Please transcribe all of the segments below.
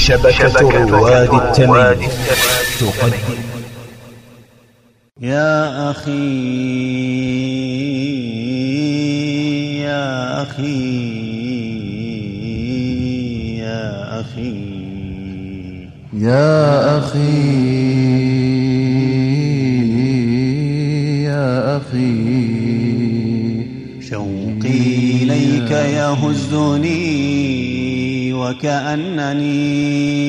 شبكة رواد التميم تقدم. يا أخي يا أخي يا أخي يا أخي يا أخي، شوقي إليك يهزني وكأنني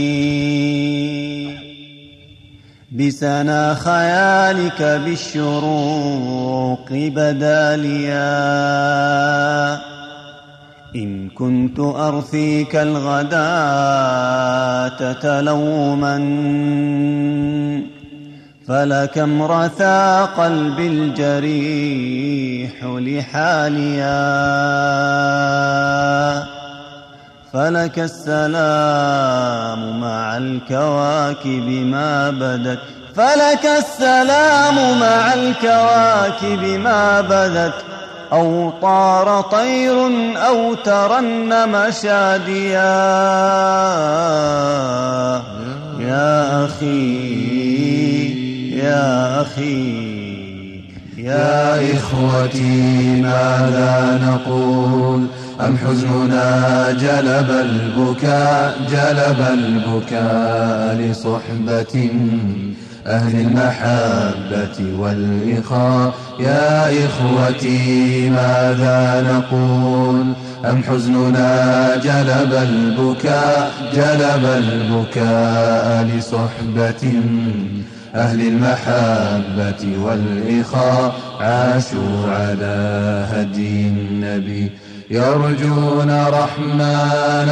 بسنا خيالك بالشروق بداليا. إن كنت أرثيك الغداة تلوما فلكم رثى قلبي الجريح لحاليا. فلك السلام مع الكواكب ما بدت، فلك السلام مع الكواكب ما بدت، أو طار طير أو ترنم شاديا. يا أخي يا أخي يا إخوتي ماذا نقول؟ أم حزننا جلب البكاء لصحبة أهل المحبة والإخاء. يا إخوتي ماذا نقول؟ أم حزننا جلب البكاء لصحبة أهل المحبة والإخاء. عاشوا على هدي النبي يرجون رحمن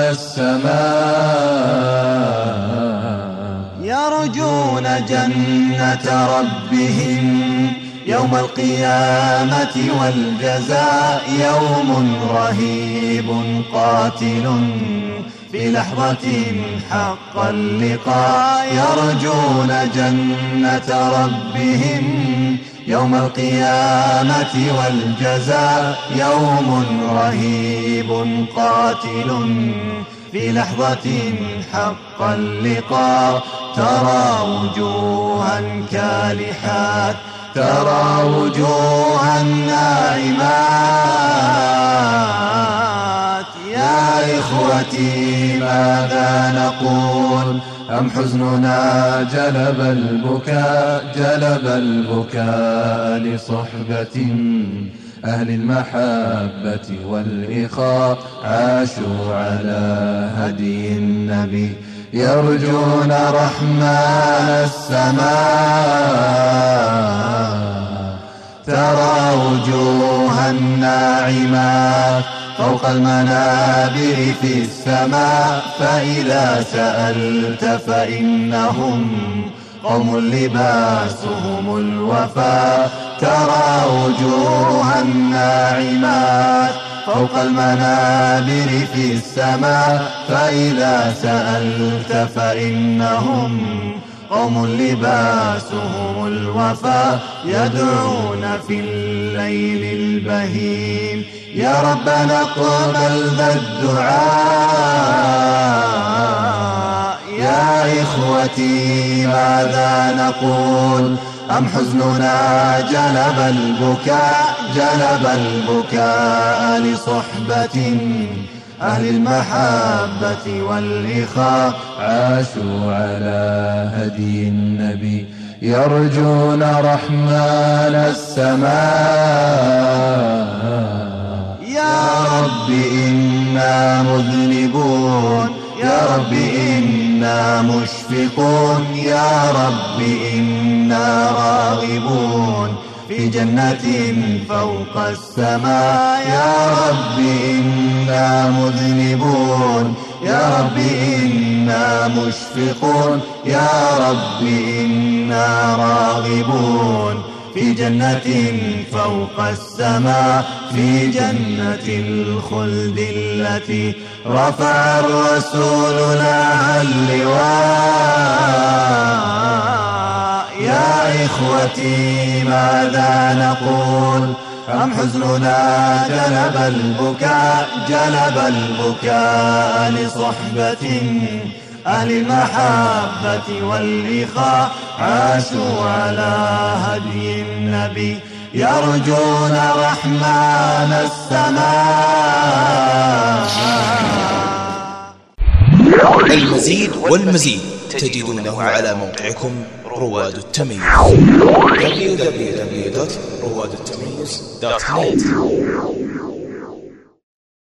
السماء، يرجون جنة ربهم يوم القيامة والجزاء. يوم رهيب قاتل في لحظة حق اللقاء. يرجون جنة ربهم يوم القيامة والجزاء. يوم رهيب قاتل في لحظة حق اللقاء. ترى وجوها كالحات، ترى وجوها ناعمات. يا إخوتي ماذا نقول؟ أم حزننا جلب البكاء لصحبة أهل المحبة والإخاء. عاشوا على هدي النبي يرجون رحمن السماء. ترى وجوها ناعمات فوق المنابر في السماء. فإذا سألت فإنهم قوم لباسهم الوفاء. ترى وجوها ناعمات فوق المنابر في السماء. فإذا سألت فإنهم قوم لباسهم الوفاء. يدعون في الليل البهيم يا ربنا اقبل ذا الدعاء. يا إخوتي ماذا نقول؟ أم حزننا جلب البكاء لصحبة أهل المحبة والإخاء. عاشوا على هدي النبي يرجون رحمن السماء. يا رب إنا مذنبون، يا رب إنا مشفقون، يا رب إنا راغبون في جنة فوق السماء. يا رب إنا مذنبون، يا رب إنا مشفقون، يا رب إنا راغبون في جنة فوق السماء. في جنة الخلد التي رفع الرسول لها اللواء. يا إخوتي ماذا نقول؟ أم حزننا جلب البكاء لصحبة أهل المحبة والإخاء عاشوا على هدي النبي يرجون رحمن السماء. المزيد والمزيد تجدونه على موقعكم رواد التميز www.روادالتميز.net.